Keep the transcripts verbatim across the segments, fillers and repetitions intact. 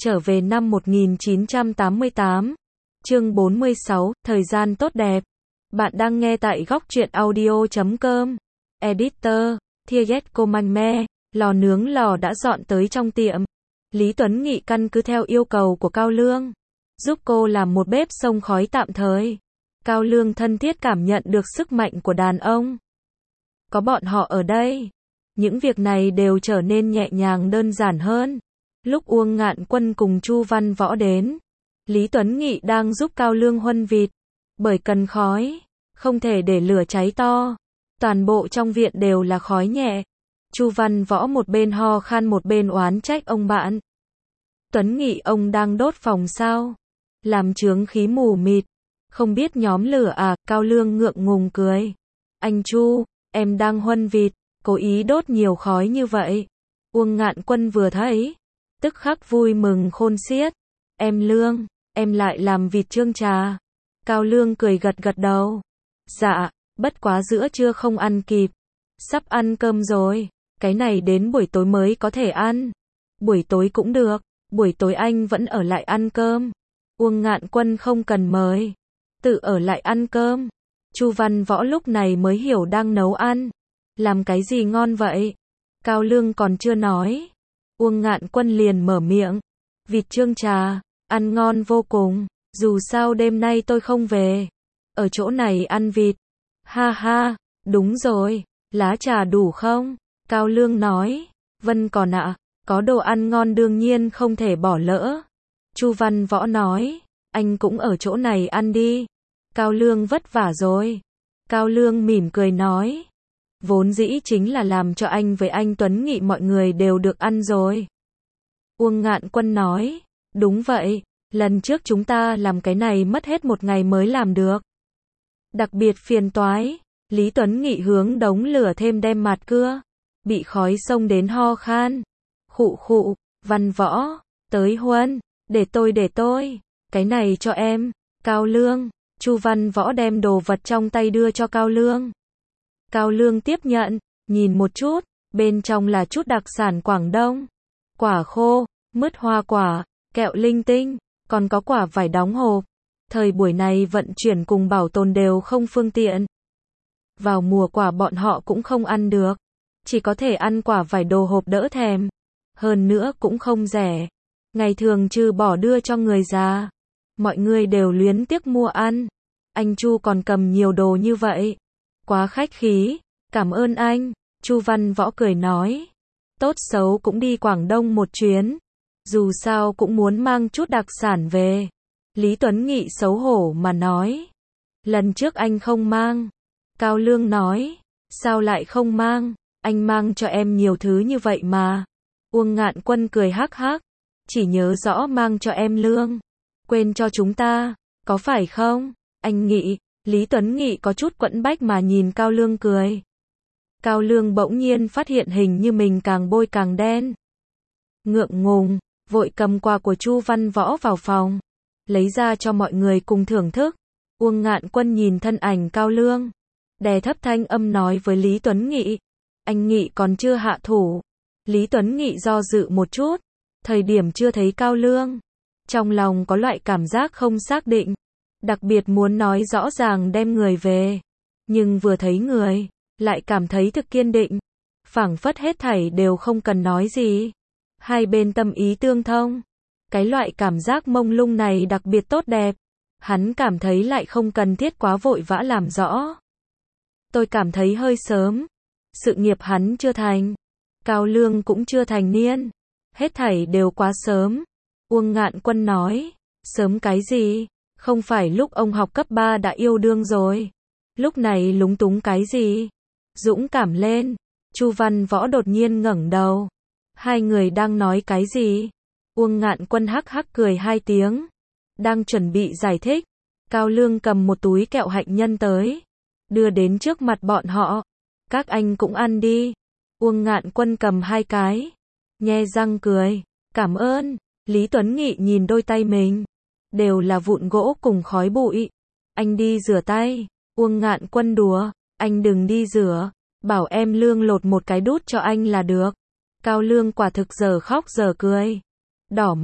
Trở về năm một nghìn chín trăm tám mươi tám. Chương bốn mươi sáu, thời gian tốt đẹp. Bạn đang nghe tại góc truyện audio chấm com. Editor, Thiet Comangme, lò nướng lò đã dọn tới trong tiệm. Lý Tuấn Nghị căn cứ theo yêu cầu của Cao Lương, giúp cô làm một bếp xông khói tạm thời. Cao Lương thân thiết cảm nhận được sức mạnh của đàn ông. Có bọn họ ở đây, những việc này đều trở nên nhẹ nhàng đơn giản hơn. Lúc Uông Ngạn Quân cùng Chu Văn Võ đến, Lý Tuấn Nghị đang giúp Cao Lương huân vịt. Bởi cần khói, không thể để lửa cháy to. Toàn bộ trong viện đều là khói nhẹ. Chu Văn Võ một bên ho khan một bên oán trách ông bạn. Tuấn Nghị, ông đang đốt phòng sao? Làm chướng khí mù mịt. Không biết nhóm lửa à? Cao Lương ngượng ngùng cười. Anh Chu, em đang huân vịt, cố ý đốt nhiều khói như vậy. Uông Ngạn Quân vừa thấy, tức khắc vui mừng khôn xiết. Em Lương, em lại làm vịt trương trà. Cao Lương cười gật gật đầu. Dạ, bất quá giữa trưa không ăn kịp. Sắp ăn cơm rồi, cái này đến buổi tối mới có thể ăn. Buổi tối cũng được, buổi tối anh vẫn ở lại ăn cơm. Uông Ngạn Quân không cần mời, tự ở lại ăn cơm. Chu Văn Võ lúc này mới hiểu đang nấu ăn. Làm cái gì ngon vậy? Cao Lương còn chưa nói, Uông Ngạn Quân liền mở miệng. Vịt trương trà, ăn ngon vô cùng. Dù sao đêm nay tôi không về, ở chỗ này ăn vịt. Ha ha, đúng rồi, lá trà đủ không? Cao Lương nói. Vân còn ạ, có đồ ăn ngon đương nhiên không thể bỏ lỡ. Chu Văn Võ nói. Anh cũng ở chỗ này ăn đi. Cao Lương vất vả rồi. Cao Lương mỉm cười nói. Vốn dĩ chính là làm cho anh với anh Tuấn Nghị mọi người đều được ăn rồi. Uông Ngạn Quân nói. Đúng vậy, lần trước chúng ta làm cái này mất hết một ngày mới làm được. Đặc biệt phiền toái. Lý Tuấn Nghị hướng đống lửa thêm đem mặt cưa, bị khói xông đến ho khan. Khụ khụ, Văn Võ, tới huân, để tôi để tôi, cái này cho em. Cao Lương, Chu Văn Võ đem đồ vật trong tay đưa cho Cao Lương. Cao Lương tiếp nhận, nhìn một chút, bên trong là chút đặc sản Quảng Đông. Quả khô, mứt hoa quả, kẹo linh tinh, còn có quả vải đóng hộp. Thời buổi này vận chuyển cùng bảo tồn đều không phương tiện. Vào mùa quả bọn họ cũng không ăn được, chỉ có thể ăn quả vải đồ hộp đỡ thèm. Hơn nữa cũng không rẻ. Ngày thường trừ bỏ đưa cho người già, mọi người đều luyến tiếc mua ăn. Anh Chu còn cầm nhiều đồ như vậy. Quá khách khí, cảm ơn anh. Chu Văn Võ cười nói. Tốt xấu cũng đi Quảng Đông một chuyến, dù sao cũng muốn mang chút đặc sản về. Lý Tuấn Nghị xấu hổ mà nói. Lần trước anh không mang. Cao Lương nói. Sao lại không mang? Anh mang cho em nhiều thứ như vậy mà. Uông Ngạn Quân cười hắc hắc. Chỉ nhớ rõ mang cho em Lương, quên cho chúng ta, có phải không? Anh Nghị. Lý Tuấn Nghị có chút quẫn bách mà nhìn Cao Lương cười. Cao Lương bỗng nhiên phát hiện hình như mình càng bôi càng đen. Ngượng ngùng, vội cầm quà của Chu Văn Võ vào phòng, lấy ra cho mọi người cùng thưởng thức. Uông Ngạn Quân nhìn thân ảnh Cao Lương, đè thấp thanh âm nói với Lý Tuấn Nghị. Anh Nghị còn chưa hạ thủ. Lý Tuấn Nghị do dự một chút, thời điểm chưa thấy Cao Lương, trong lòng có loại cảm giác không xác định, đặc biệt muốn nói rõ ràng đem người về, nhưng vừa thấy người, lại cảm thấy thực kiên định, phảng phất hết thảy đều không cần nói gì. Hai bên tâm ý tương thông, cái loại cảm giác mông lung này đặc biệt tốt đẹp, hắn cảm thấy lại không cần thiết quá vội vã làm rõ. Tôi cảm thấy hơi sớm, sự nghiệp hắn chưa thành, Cao Lương cũng chưa thành niên, hết thảy đều quá sớm. Uông Ngạn Quân nói. Sớm cái gì? Không phải lúc ông học cấp ba đã yêu đương rồi. Lúc này lúng túng cái gì? Dũng cảm lên. Chu Văn Võ đột nhiên ngẩng đầu. Hai người đang nói cái gì? Uông Ngạn Quân hắc hắc cười hai tiếng, đang chuẩn bị giải thích. Cao Lương cầm một túi kẹo hạnh nhân tới, đưa đến trước mặt bọn họ. Các anh cũng ăn đi. Uông Ngạn Quân cầm hai cái, nhe răng cười. Cảm ơn. Lý Tuấn Nghị nhìn đôi tay mình, đều là vụn gỗ cùng khói bụi. Anh đi rửa tay. Uông Ngạn Quân đùa. Anh đừng đi rửa, bảo em Lương lột một cái đút cho anh là được. Cao Lương quả thực giờ khóc giờ cười, đỏ mặt,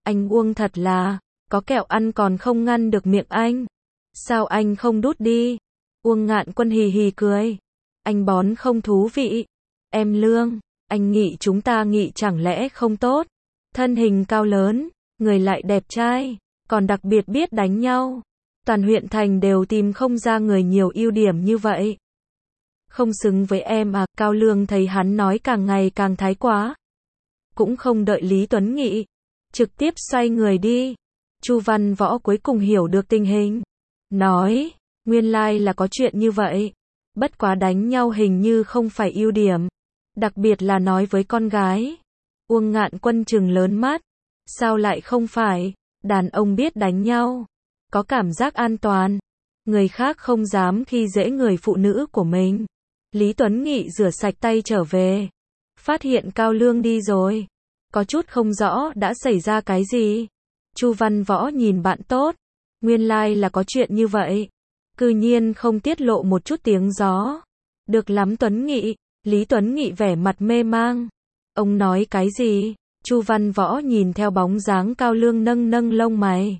Anh Uông thật là, có kẹo ăn còn không ngăn được miệng anh. Sao anh không đút đi? Uông Ngạn Quân hì hì cười. Anh bón không thú vị. Em Lương, anh nghĩ chúng ta nghĩ chẳng lẽ không tốt? Thân hình cao lớn, người lại đẹp trai, còn đặc biệt biết đánh nhau. Toàn huyện thành đều tìm không ra người nhiều ưu điểm như vậy. Không xứng với em à? Cao Lương thấy hắn nói càng ngày càng thái quá. Cũng không đợi Lý Tuấn Nghị, trực tiếp xoay người đi. Chu Văn Võ cuối cùng hiểu được tình hình. Nói, nguyên lai là có chuyện như vậy. Bất quá đánh nhau hình như không phải ưu điểm. Đặc biệt là nói với con gái. Uông Ngạn Quân trừng lớn mắt. Sao lại không phải? Đàn ông biết đánh nhau. Có cảm giác an toàn. Người khác không dám khi dễ người phụ nữ của mình. Lý Tuấn Nghị rửa sạch tay trở về. Phát hiện Cao Lương đi rồi. Có chút không rõ đã xảy ra cái gì. Chu Văn Võ nhìn bạn tốt. Nguyên lai là có chuyện như vậy. Cư nhiên không tiết lộ một chút tiếng gió. Được lắm Tuấn Nghị. Lý Tuấn Nghị vẻ mặt mê mang. Ông nói cái gì? Chu Văn Võ nhìn theo bóng dáng Cao Lương nâng nâng lông mày.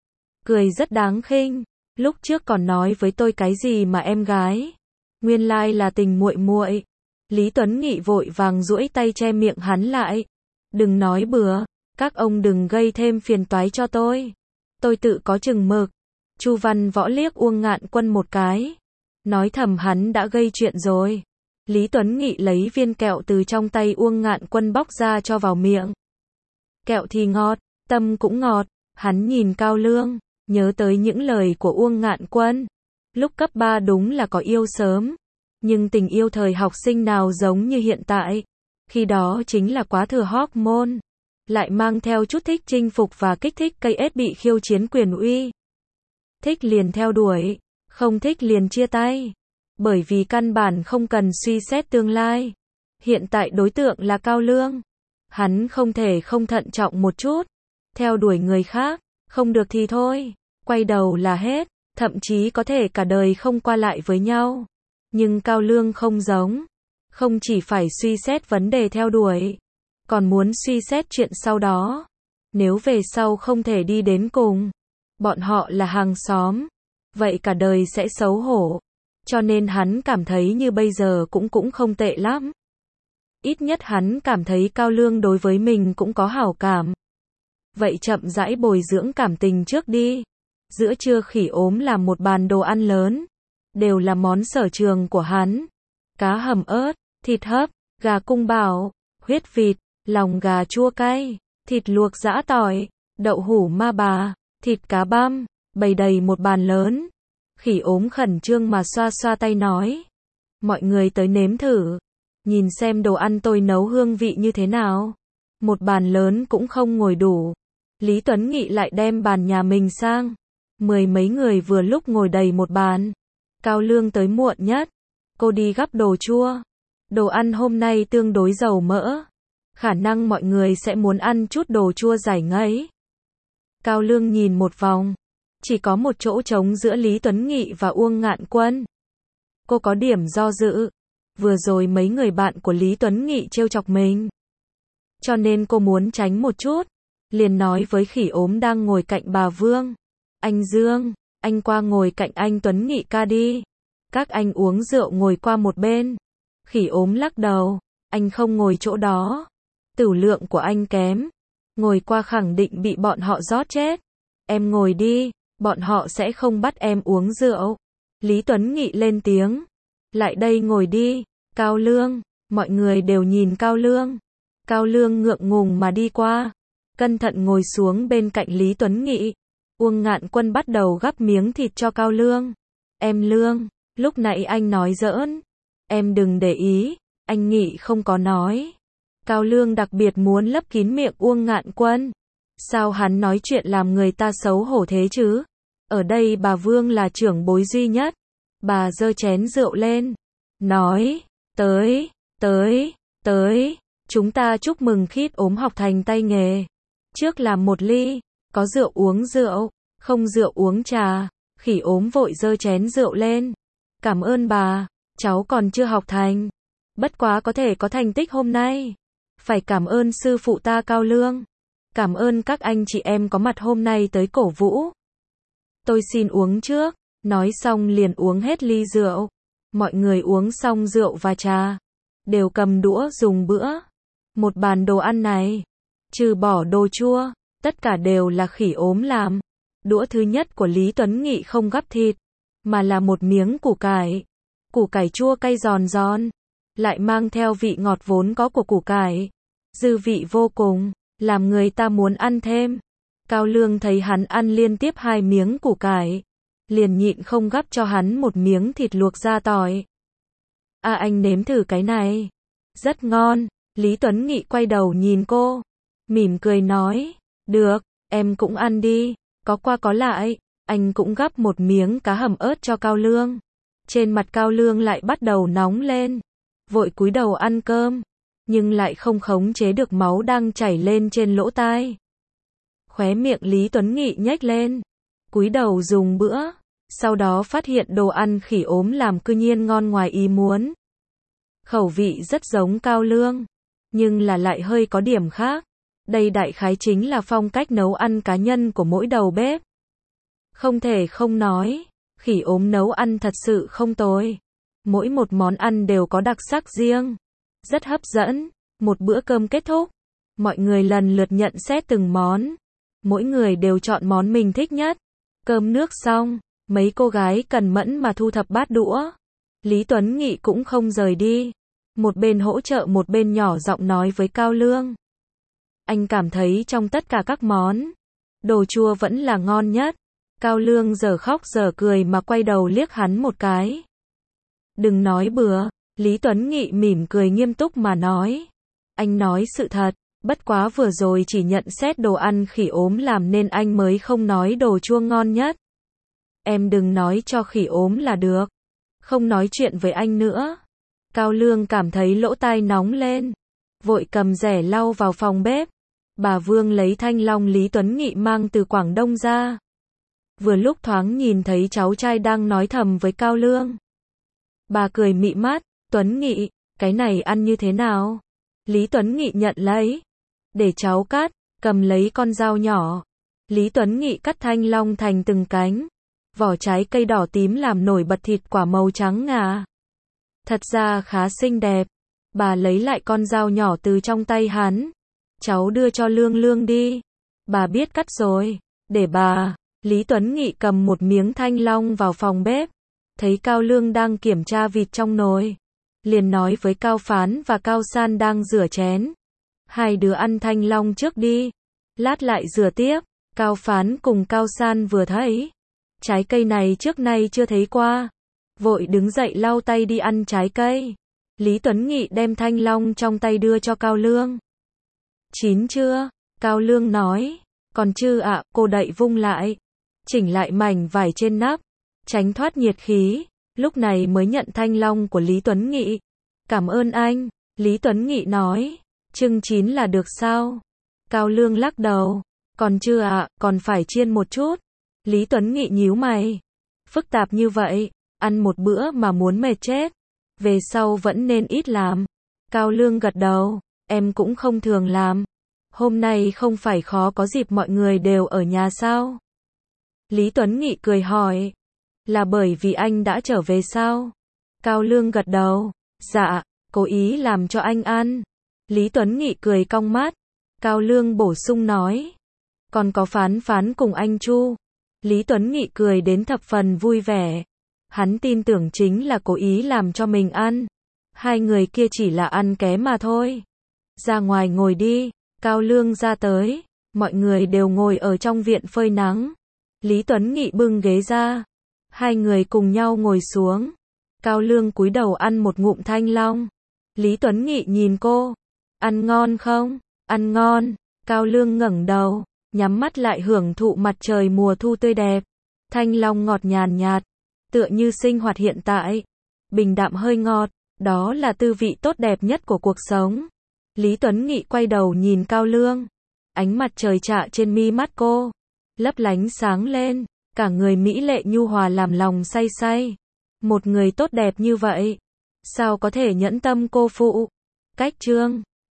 Cười rất đáng khinh. Lúc trước còn nói với tôi cái gì mà em gái. Nguyên lai là tình muội muội. Lý Tuấn Nghị vội vàng duỗi tay che miệng hắn lại. Đừng nói bừa, các ông đừng gây thêm phiền toái cho tôi. Tôi tự có chừng mực. Chu Văn Võ liếc Uông Ngạn Quân một cái. Nói thầm hắn đã gây chuyện rồi. Lý Tuấn Nghị lấy viên kẹo từ trong tay Uông Ngạn Quân bóc ra cho vào miệng. Kẹo thì ngọt, tâm cũng ngọt. Hắn nhìn Cao Lương, nhớ tới những lời của Uông Ngạn Quân. Lúc cấp ba đúng là có yêu sớm. Nhưng tình yêu thời học sinh nào giống như hiện tại. Khi đó chính là quá thừa hormone. Lại mang theo chút thích chinh phục và kích thích cây ết bị khiêu chiến quyền uy. Thích liền theo đuổi, không thích liền chia tay. Bởi vì căn bản không cần suy xét tương lai. Hiện tại đối tượng là Cao Lương. Hắn không thể không thận trọng một chút. Theo đuổi người khác, không được thì thôi. Quay đầu là hết. Thậm chí có thể cả đời không qua lại với nhau. Nhưng Cao Lương không giống. Không chỉ phải suy xét vấn đề theo đuổi. Còn muốn suy xét chuyện sau đó. Nếu về sau không thể đi đến cùng. Bọn họ là hàng xóm. Vậy cả đời sẽ xấu hổ. Cho nên hắn cảm thấy như bây giờ cũng cũng không tệ lắm. Ít nhất hắn cảm thấy Cao Lương đối với mình cũng có hảo cảm. Vậy chậm rãi bồi dưỡng cảm tình trước đi. Giữa trưa Khỉ Ốm làm một bàn đồ ăn lớn. Đều là món sở trường của hắn. Cá hầm ớt, thịt hấp, gà cung bảo, huyết vịt, lòng gà chua cay, thịt luộc giã tỏi, đậu hủ ma bà, thịt cá băm, bày đầy một bàn lớn. Khỉ Ốm khẩn trương mà xoa xoa tay nói. Mọi người tới nếm thử. Nhìn xem đồ ăn tôi nấu hương vị như thế nào. Một bàn lớn cũng không ngồi đủ. Lý Tuấn Nghị lại đem bàn nhà mình sang. Mười mấy người vừa lúc ngồi đầy một bàn. Cao Lương tới muộn nhất. Cô đi gắp đồ chua. Đồ ăn hôm nay tương đối dầu mỡ. Khả năng mọi người sẽ muốn ăn chút đồ chua giải ngấy. Cao Lương nhìn một vòng. Chỉ có một chỗ trống giữa Lý Tuấn Nghị và Uông Ngạn Quân. Cô có điểm do dự. Vừa rồi mấy người bạn của Lý Tuấn Nghị trêu chọc mình. Cho nên cô muốn tránh một chút. Liền nói với Khỉ Ốm đang ngồi cạnh bà Vương. Anh Dương, anh qua ngồi cạnh anh Tuấn Nghị ca đi. Các anh uống rượu ngồi qua một bên. Khỉ Ốm lắc đầu. Anh không ngồi chỗ đó. Tửu lượng của anh kém. Ngồi qua khẳng định bị bọn họ rót chết. Em ngồi đi. Bọn họ sẽ không bắt em uống rượu. Lý Tuấn Nghị lên tiếng. Lại đây ngồi đi. Cao Lương. Mọi người đều nhìn Cao Lương. Cao Lương ngượng ngùng mà đi qua. Cẩn thận ngồi xuống bên cạnh Lý Tuấn Nghị. Uông Ngạn Quân bắt đầu gắp miếng thịt cho Cao Lương. Em Lương, lúc nãy anh nói giỡn. Em đừng để ý. Anh Nghị không có nói. Cao Lương đặc biệt muốn lấp kín miệng Uông Ngạn Quân. Sao hắn nói chuyện làm người ta xấu hổ thế chứ? Ở đây bà Vương là trưởng bối duy nhất. Bà giơ chén rượu lên. Nói, tới, tới, tới. Chúng ta chúc mừng Khít Ốm học thành tay nghề. Trước làm một ly. Có rượu uống rượu. Không rượu uống trà. Khỉ Ốm vội giơ chén rượu lên. Cảm ơn bà. Cháu còn chưa học thành. Bất quá có thể có thành tích hôm nay. Phải cảm ơn sư phụ ta Cao Lương. Cảm ơn các anh chị em có mặt hôm nay tới cổ vũ. Tôi xin uống trước, nói xong liền uống hết ly rượu. Mọi người uống xong rượu và trà, đều cầm đũa dùng bữa. Một bàn đồ ăn này, trừ bỏ đồ chua, tất cả đều là khỉ ốm làm. Đũa thứ nhất của Lý Tuấn Nghị không gắp thịt, mà là một miếng củ cải. Củ cải chua cay giòn giòn, lại mang theo vị ngọt vốn có của củ cải. Dư vị vô cùng, làm người ta muốn ăn thêm. Cao Lương thấy hắn ăn liên tiếp hai miếng củ cải, liền nhịn không gắp cho hắn một miếng thịt luộc ra tỏi. À anh nếm thử cái này. Rất ngon. Lý Tuấn Nghị quay đầu nhìn cô, mỉm cười nói, được, em cũng ăn đi. Có qua có lại, anh cũng gắp một miếng cá hầm ớt cho Cao Lương. Trên mặt Cao Lương lại bắt đầu nóng lên, vội cúi đầu ăn cơm, nhưng lại không khống chế được máu đang chảy lên trên lỗ tai. Khóe miệng Lý Tuấn Nghị nhếch lên, cúi đầu dùng bữa, sau đó phát hiện đồ ăn khỉ ốm làm cư nhiên ngon ngoài ý muốn. Khẩu vị rất giống Cao Lương, nhưng là lại hơi có điểm khác. Đây đại khái chính là phong cách nấu ăn cá nhân của mỗi đầu bếp. Không thể không nói, khỉ ốm nấu ăn thật sự không tồi. Mỗi một món ăn đều có đặc sắc riêng, rất hấp dẫn. Một bữa cơm kết thúc, mọi người lần lượt nhận xét từng món. Mỗi người đều chọn món mình thích nhất. Cơm nước xong, mấy cô gái cần mẫn mà thu thập bát đũa. Lý Tuấn Nghị cũng không rời đi, một bên hỗ trợ một bên nhỏ giọng nói với Cao Lương. Anh cảm thấy trong tất cả các món, đồ chua vẫn là ngon nhất. Cao Lương giờ khóc giờ cười mà quay đầu liếc hắn một cái. Đừng nói bừa, Lý Tuấn Nghị mỉm cười nghiêm túc mà nói. Anh nói sự thật, bất quá vừa rồi chỉ nhận xét đồ ăn khỉ ốm làm nên anh mới không nói đồ chua ngon nhất. Em đừng nói cho khỉ ốm là được. Không nói chuyện với anh nữa. Cao Lương cảm thấy lỗ tai nóng lên, vội cầm rẻ lau vào phòng bếp. Bà Vương lấy thanh long Lý Tuấn Nghị mang từ Quảng Đông ra. Vừa lúc thoáng nhìn thấy cháu trai đang nói thầm với Cao Lương. Bà cười mị mắt, Tuấn Nghị, cái này ăn như thế nào? Lý Tuấn Nghị nhận lấy. Để cháu cắt, cầm lấy con dao nhỏ. Lý Tuấn Nghị cắt thanh long thành từng cánh. Vỏ trái cây đỏ tím làm nổi bật thịt quả màu trắng ngà. Thật ra khá xinh đẹp. Bà lấy lại con dao nhỏ từ trong tay hắn. Cháu đưa cho Lương Lương đi. Bà biết cắt rồi. Để bà. Lý Tuấn Nghị cầm một miếng thanh long vào phòng bếp. Thấy Cao Lương đang kiểm tra vịt trong nồi. Liền nói với Cao Phán và Cao San đang rửa chén. Hai đứa ăn thanh long trước đi. Lát lại rửa tiếp. Cao Phán cùng Cao San vừa thấy. Trái cây này trước nay chưa thấy qua. Vội đứng dậy lau tay đi ăn trái cây. Lý Tuấn Nghị đem thanh long trong tay đưa cho Cao Lương. Chín chưa? Cao Lương nói. Còn chưa ạ, cô đậy vung lại. Chỉnh lại mảnh vải trên nắp. Tránh thoát nhiệt khí. Lúc này mới nhận thanh long của Lý Tuấn Nghị. Cảm ơn anh. Lý Tuấn Nghị nói. Chừng chín là được sao? Cao Lương lắc đầu. Còn chưa ạ, còn phải chiên một chút. Lý Tuấn Nghị nhíu mày. Phức tạp như vậy, ăn một bữa mà muốn mệt chết. Về sau vẫn nên ít làm. Cao Lương gật đầu. Em cũng không thường làm. Hôm nay không phải khó có dịp mọi người đều ở nhà sao? Lý Tuấn Nghị cười hỏi. Là bởi vì anh đã trở về sao? Cao Lương gật đầu. Dạ, cố ý làm cho anh ăn. Lý Tuấn Nghị cười cong mắt. Cao Lương bổ sung nói. Còn có Phán Phán cùng anh Chu. Lý Tuấn Nghị cười đến thập phần vui vẻ. Hắn tin tưởng chính là cố ý làm cho mình ăn. Hai người kia chỉ là ăn ké mà thôi. Ra ngoài ngồi đi. Cao Lương ra tới. Mọi người đều ngồi ở trong viện phơi nắng. Lý Tuấn Nghị bưng ghế ra. Hai người cùng nhau ngồi xuống. Cao Lương cúi đầu ăn một ngụm thanh long. Lý Tuấn Nghị nhìn cô. Ăn ngon không? Ăn ngon. Cao Lương ngẩng đầu, nhắm mắt lại hưởng thụ mặt trời mùa thu tươi đẹp. Thanh long ngọt nhàn nhạt, tựa như sinh hoạt hiện tại. Bình đạm hơi ngọt, đó là tư vị tốt đẹp nhất của cuộc sống. Lý Tuấn Nghị quay đầu nhìn Cao Lương. Ánh mặt trời chạ trên mi mắt cô, lấp lánh sáng lên, cả người mỹ lệ nhu hòa làm lòng say say. Một người tốt đẹp như vậy, sao có thể nhẫn tâm cô phụ? Cách chương